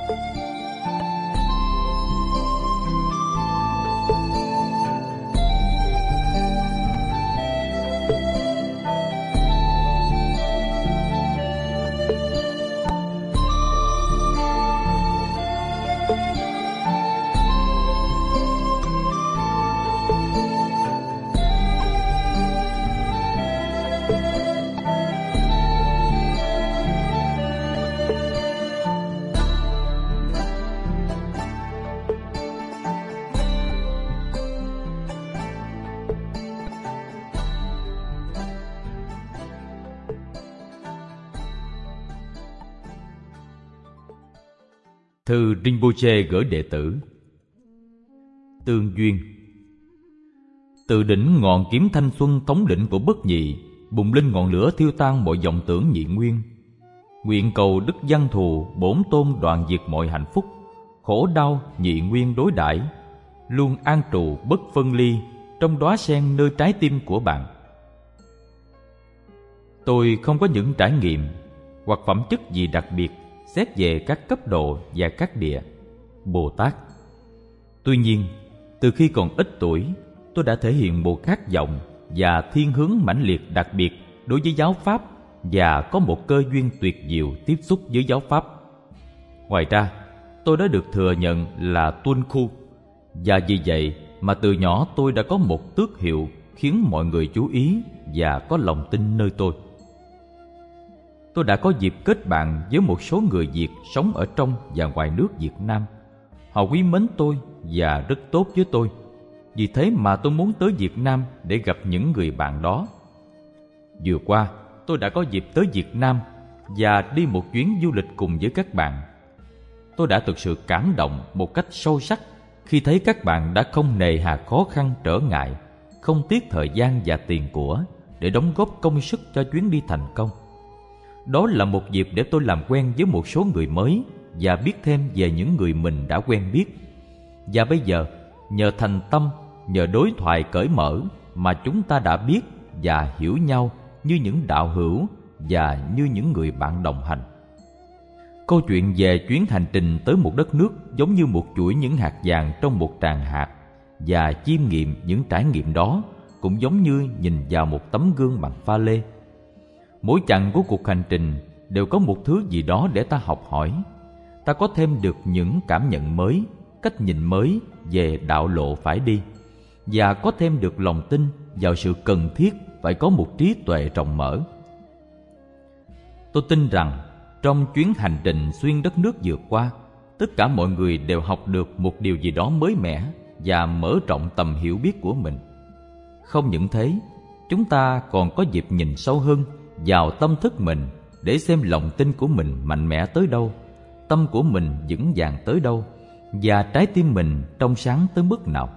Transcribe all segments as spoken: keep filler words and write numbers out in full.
Thư Rinpoche gửi đệ tử. Tương duyên. Từ đỉnh ngọn kiếm thanh xuân thống lĩnh của bất nhị, bùng lên ngọn lửa thiêu tan mọi vọng tưởng nhị nguyên. Nguyện cầu đức văn thù bổn tôn đoạn diệt mọi hạnh phúc, khổ đau nhị nguyên đối đãi, luôn an trụ bất phân ly trong đóa sen nơi trái tim của bạn. Tôi không có những trải nghiệm hoặc phẩm chất gì đặc biệt xét về các cấp độ và các địa Bồ Tát. Tuy nhiên, từ khi còn ít tuổi, tôi đã thể hiện một khát vọng và thiên hướng mãnh liệt đặc biệt đối với giáo pháp và có một cơ duyên tuyệt diệu tiếp xúc với giáo pháp. Ngoài ra, tôi đã được thừa nhận là tuân khu, và vì vậy mà từ nhỏ tôi đã có một tước hiệu khiến mọi người chú ý và có lòng tin nơi tôi. Tôi đã có dịp kết bạn với một số người Việt sống ở trong và ngoài nước Việt Nam. Họ quý mến tôi và rất tốt với tôi. Vì thế mà tôi muốn tới Việt Nam để gặp những người bạn đó. Vừa qua, tôi đã có dịp tới Việt Nam và đi một chuyến du lịch cùng với các bạn. Tôi đã thực sự cảm động một cách sâu sắc khi thấy các bạn đã không nề hà khó khăn trở ngại, không tiếc thời gian và tiền của để đóng góp công sức cho chuyến đi thành công. Đó là một dịp để tôi làm quen với một số người mới và biết thêm về những người mình đã quen biết. Và bây giờ, nhờ thành tâm, nhờ đối thoại cởi mở mà chúng ta đã biết và hiểu nhau như những đạo hữu và như những người bạn đồng hành. Câu chuyện về chuyến hành trình tới một đất nước giống như một chuỗi những hạt vàng trong một tràng hạt, và chiêm nghiệm những trải nghiệm đó cũng giống như nhìn vào một tấm gương bằng pha lê. Mỗi chặng của cuộc hành trình đều có một thứ gì đó để ta học hỏi. Ta có thêm được những cảm nhận mới, cách nhìn mới về đạo lộ phải đi, và có thêm được lòng tin vào sự cần thiết phải có một trí tuệ rộng mở. Tôi tin rằng trong chuyến hành trình xuyên đất nước vừa qua, tất cả mọi người đều học được một điều gì đó mới mẻ và mở rộng tầm hiểu biết của mình. Không những thế, chúng ta còn có dịp nhìn sâu hơn vào tâm thức mình để xem lòng tin của mình mạnh mẽ tới đâu, tâm của mình vững vàng tới đâu, và trái tim mình trong sáng tới mức nào.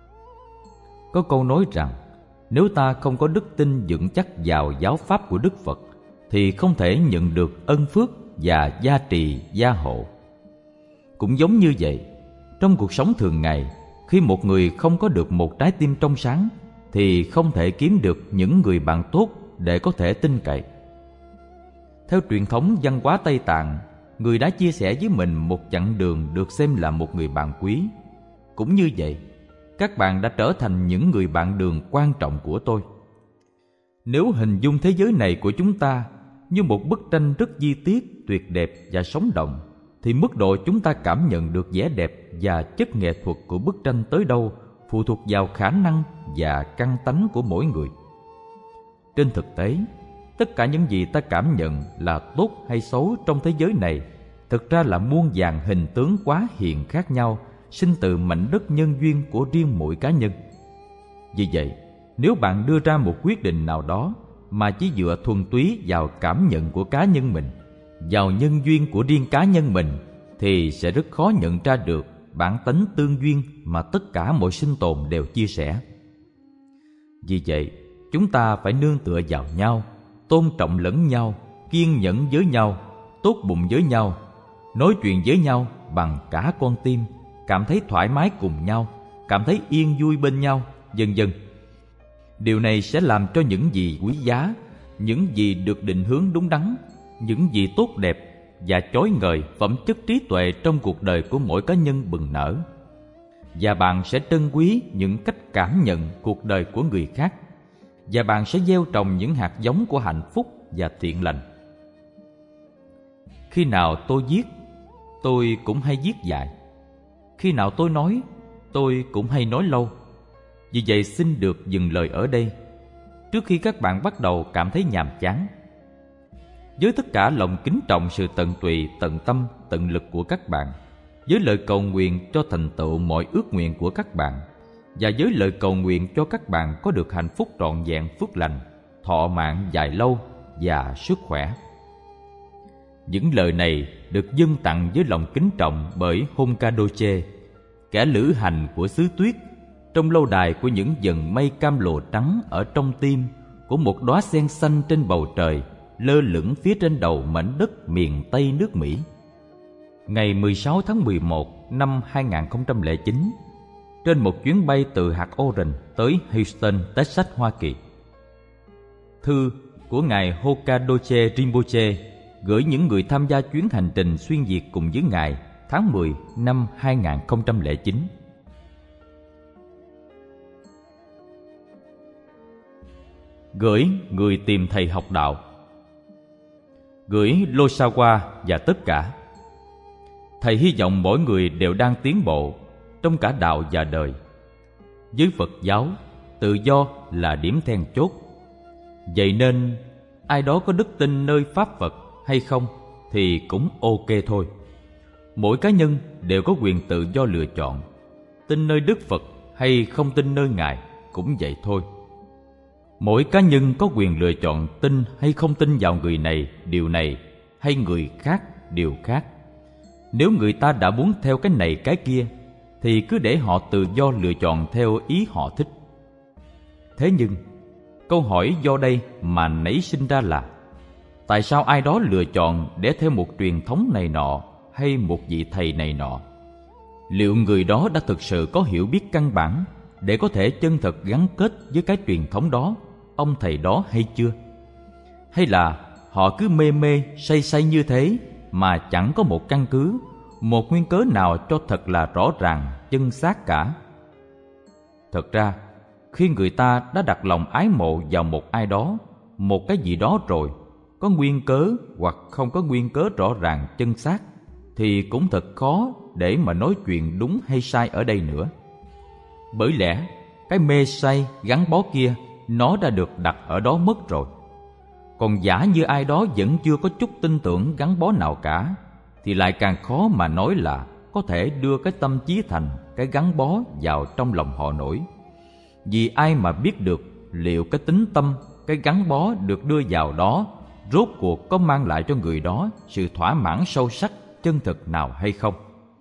Có câu nói rằng, nếu ta không có đức tin vững chắc vào giáo pháp của Đức Phật thì không thể nhận được ân phước và gia trì gia hộ. Cũng giống như vậy, trong cuộc sống thường ngày, khi một người không có được một trái tim trong sáng thì không thể kiếm được những người bạn tốt để có thể tin cậy. Theo truyền thống văn hóa Tây Tạng, người đã chia sẻ với mình một chặng đường được xem là một người bạn quý. Cũng như vậy, các bạn đã trở thành những người bạn đường quan trọng của tôi. Nếu hình dung thế giới này của chúng ta như một bức tranh rất chi tiết, tuyệt đẹp và sống động, thì mức độ chúng ta cảm nhận được vẻ đẹp và chất nghệ thuật của bức tranh tới đâu phụ thuộc vào khả năng và căn tánh của mỗi người. Trên thực tế, tất cả những gì ta cảm nhận là tốt hay xấu trong thế giới này thực ra là muôn vàn hình tướng quá hiện khác nhau, sinh từ mảnh đất nhân duyên của riêng mỗi cá nhân. Vì vậy, nếu bạn đưa ra một quyết định nào đó mà chỉ dựa thuần túy vào cảm nhận của cá nhân mình, vào nhân duyên của riêng cá nhân mình, thì sẽ rất khó nhận ra được bản tánh tương duyên mà tất cả mọi sinh tồn đều chia sẻ. Vì vậy, chúng ta phải nương tựa vào nhau, tôn trọng lẫn nhau, kiên nhẫn với nhau, tốt bụng với nhau, nói chuyện với nhau bằng cả con tim, cảm thấy thoải mái cùng nhau, cảm thấy yên vui bên nhau, vân vân. Điều này sẽ làm cho những gì quý giá, những gì được định hướng đúng đắn, những gì tốt đẹp và chói ngời phẩm chất trí tuệ trong cuộc đời của mỗi cá nhân bừng nở. Và bạn sẽ trân quý những cách cảm nhận cuộc đời của người khác, và bạn sẽ gieo trồng những hạt giống của hạnh phúc và thiện lành. Khi nào tôi viết, tôi cũng hay viết dài. Khi nào tôi nói, tôi cũng hay nói lâu. Vì vậy xin được dừng lời ở đây, trước khi các bạn bắt đầu cảm thấy nhàm chán. Với tất cả lòng kính trọng sự tận tụy, tận tâm, tận lực của các bạn, với lời cầu nguyện cho thành tựu mọi ước nguyện của các bạn, và với lời cầu nguyện cho các bạn có được hạnh phúc trọn vẹn, phước lành, thọ mạng dài lâu và sức khỏe. Những lời này được dâng tặng với lòng kính trọng bởi Honkadoche, kẻ lữ hành của xứ tuyết, trong lâu đài của những dần mây cam lồ trắng ở trong tim của một đóa sen xanh trên bầu trời lơ lửng phía trên đầu mảnh đất miền Tây nước Mỹ. Ngày mười sáu tháng mười một năm hai nghìn không trăm lẻ chín, trên một chuyến bay từ hạt Orange tới Houston, Texas, Hoa Kỳ. Thư của Ngài Honkadoche Rinpoche gửi những người tham gia chuyến hành trình xuyên Việt cùng với Ngài tháng mười năm hai nghìn không trăm lẻ chín. Gửi người tìm thầy học đạo. Gửi Losawa và tất cả. Thầy hy vọng mỗi người đều đang tiến bộ trong cả đạo và đời. Với Phật giáo, tự do là điểm then chốt. Vậy nên ai đó có đức tin nơi Pháp Phật hay không thì cũng ok thôi. Mỗi cá nhân đều có quyền tự do lựa chọn, tin nơi Đức Phật hay không tin nơi Ngài cũng vậy thôi. Mỗi cá nhân có quyền lựa chọn tin hay không tin vào người này, điều này, hay người khác, điều khác. Nếu người ta đã muốn theo cái này cái kia, thì cứ để họ tự do lựa chọn theo ý họ thích. Thế nhưng, câu hỏi do đây mà nảy sinh ra là: tại sao ai đó lựa chọn để theo một truyền thống này nọ hay một vị thầy này nọ? Liệu người đó đã thực sự có hiểu biết căn bản để có thể chân thật gắn kết với cái truyền thống đó, ông thầy đó hay chưa? Hay là họ cứ mê mê, say say như thế mà chẳng có một căn cứ, một nguyên cớ nào cho thật là rõ ràng, chân xác cả? Thật ra, khi người ta đã đặt lòng ái mộ vào một ai đó, một cái gì đó rồi, có nguyên cớ hoặc không có nguyên cớ rõ ràng, chân xác, thì cũng thật khó để mà nói chuyện đúng hay sai ở đây nữa. Bởi lẽ, cái mê say gắn bó kia nó đã được đặt ở đó mất rồi. Còn giả như ai đó vẫn chưa có chút tin tưởng gắn bó nào cả, thì lại càng khó mà nói là có thể đưa cái tâm chí thành, cái gắn bó vào trong lòng họ nổi. Vì ai mà biết được liệu cái tính tâm, cái gắn bó được đưa vào đó rốt cuộc có mang lại cho người đó sự thỏa mãn sâu sắc, chân thực nào hay không?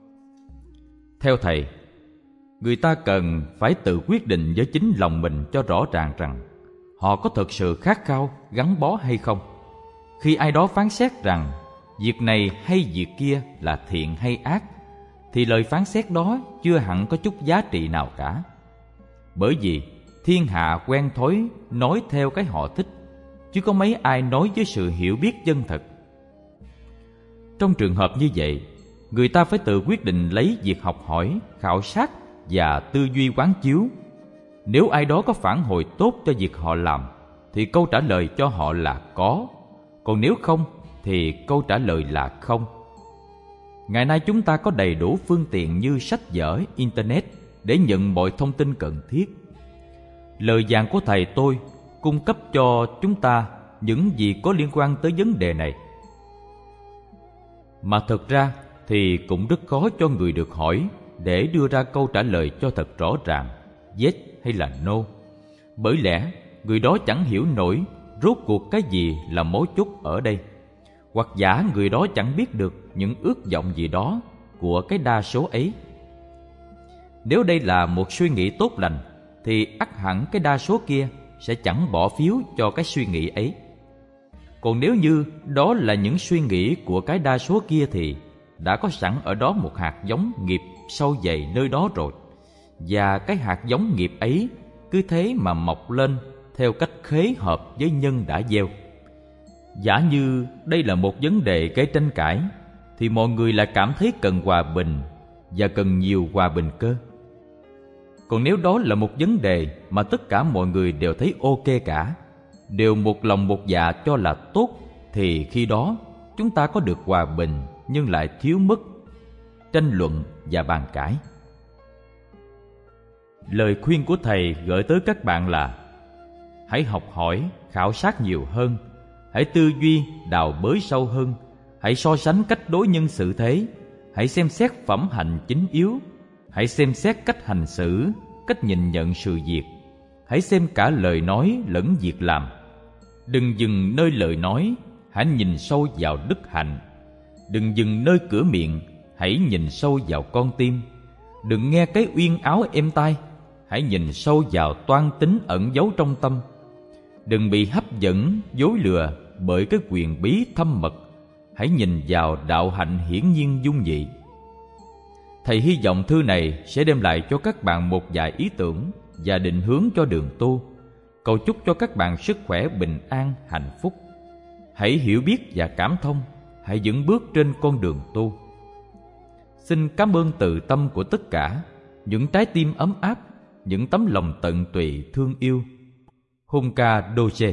Theo thầy, người ta cần phải tự quyết định với chính lòng mình cho rõ ràng rằng họ có thực sự khát khao gắn bó hay không. Khi ai đó phán xét rằng việc này hay việc kia là thiện hay ác, thì lời phán xét đó chưa hẳn có chút giá trị nào cả. Bởi vì thiên hạ quen thói nói theo cái họ thích, chứ có mấy ai nói với sự hiểu biết chân thật. Trong trường hợp như vậy, người ta phải tự quyết định lấy việc học hỏi, khảo sát và tư duy quán chiếu. Nếu ai đó có phản hồi tốt cho việc họ làm, thì câu trả lời cho họ là có. Còn nếu không, thì câu trả lời là không. Ngày nay chúng ta có đầy đủ phương tiện như sách vở, Internet để nhận mọi thông tin cần thiết. Lời giảng của thầy tôi cung cấp cho chúng ta những gì có liên quan tới vấn đề này. Mà thực ra thì cũng rất khó cho người được hỏi để đưa ra câu trả lời cho thật rõ ràng, yes hay là no. Bởi lẽ người đó chẳng hiểu nổi rốt cuộc cái gì là mấu chốt ở đây, hoặc giả người đó chẳng biết được những ước vọng gì đó của cái đa số ấy. Nếu đây là một suy nghĩ tốt lành, thì ắt hẳn cái đa số kia sẽ chẳng bỏ phiếu cho cái suy nghĩ ấy. Còn nếu như đó là những suy nghĩ của cái đa số kia, thì đã có sẵn ở đó một hạt giống nghiệp sâu dày nơi đó rồi, và cái hạt giống nghiệp ấy cứ thế mà mọc lên theo cách khế hợp với nhân đã gieo. Giả như đây là một vấn đề gây tranh cãi, thì mọi người lại cảm thấy cần hòa bình và cần nhiều hòa bình cơ. Còn nếu đó là một vấn đề mà tất cả mọi người đều thấy ok cả, đều một lòng một dạ cho là tốt, thì khi đó chúng ta có được hòa bình nhưng lại thiếu mất tranh luận và bàn cãi. Lời khuyên của Thầy gửi tới các bạn là: hãy học hỏi, khảo sát nhiều hơn, hãy tư duy, đào bới sâu hơn, hãy so sánh cách đối nhân xử thế, hãy xem xét phẩm hạnh chính yếu, hãy xem xét cách hành xử, cách nhìn nhận sự việc, hãy xem cả lời nói lẫn việc làm. Đừng dừng nơi lời nói, hãy nhìn sâu vào đức hạnh. Đừng dừng nơi cửa miệng, hãy nhìn sâu vào con tim. Đừng nghe cái uyên áo êm tai, hãy nhìn sâu vào toan tính ẩn giấu trong tâm. Đừng bị hấp dẫn, dối lừa bởi cái quyền bí thâm mật, hãy nhìn vào đạo hạnh hiển nhiên dung dị. Thầy hy vọng thư này sẽ đem lại cho các bạn một vài ý tưởng và định hướng cho đường tu. Cầu chúc cho các bạn sức khỏe, bình an, hạnh phúc. Hãy hiểu biết và cảm thông, hãy vững bước trên con đường tu. Xin cảm ơn từ tâm của tất cả những trái tim ấm áp, những tấm lòng tận tụy thương yêu. Hunka Doje.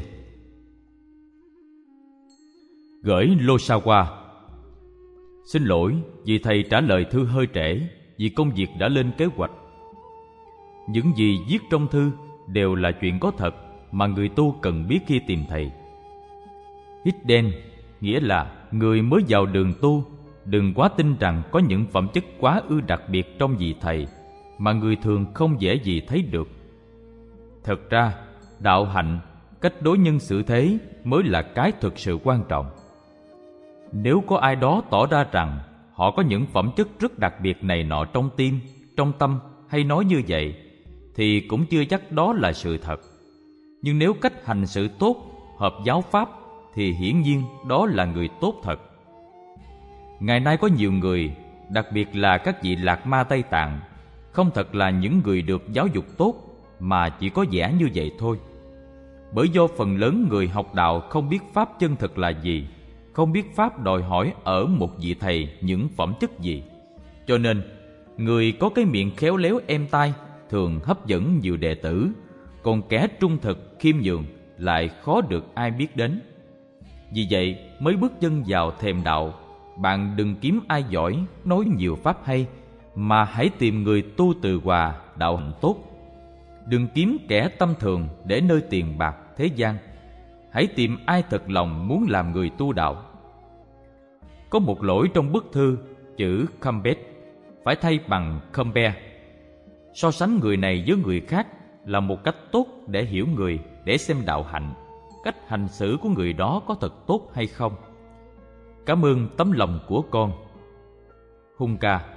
Gửi Losawa. Xin lỗi vì thầy trả lời thư hơi trễ, vì công việc đã lên kế hoạch. Những gì viết trong thư đều là chuyện có thật mà người tu cần biết khi tìm thầy. Hidden nghĩa là người mới vào đường tu đừng quá tin rằng có những phẩm chất quá ư đặc biệt trong vị thầy mà người thường không dễ gì thấy được. Thật ra, đạo hạnh, cách đối nhân xử thế mới là cái thực sự quan trọng. Nếu có ai đó tỏ ra rằng họ có những phẩm chất rất đặc biệt này nọ trong tim, trong tâm hay nói như vậy, thì cũng chưa chắc đó là sự thật. Nhưng nếu cách hành xử tốt, hợp giáo pháp, thì hiển nhiên đó là người tốt thật. Ngày nay có nhiều người, đặc biệt là các vị lạc ma Tây Tạng, không thật là những người được giáo dục tốt, mà chỉ có vẻ như vậy thôi. Bởi do phần lớn người học đạo không biết pháp chân thực là gì, không biết pháp đòi hỏi ở một vị thầy những phẩm chất gì, cho nên người có cái miệng khéo léo êm tai thường hấp dẫn nhiều đệ tử, còn kẻ trung thực khiêm nhường lại khó được ai biết đến. Vì vậy mới bước chân vào thềm đạo, bạn đừng kiếm ai giỏi nói nhiều pháp hay, mà hãy tìm người tu từ hòa đạo hạnh tốt. Đừng kiếm kẻ tâm thường để nơi tiền bạc thế gian, hãy tìm ai thật lòng muốn làm người tu đạo. Có một lỗi trong bức thư, chữ Kambet phải thay bằng Kambe. So sánh người này với người khác là một cách tốt để hiểu người, để xem đạo hạnh, cách hành xử của người đó có thật tốt hay không. Cảm ơn tấm lòng của con. Hunka.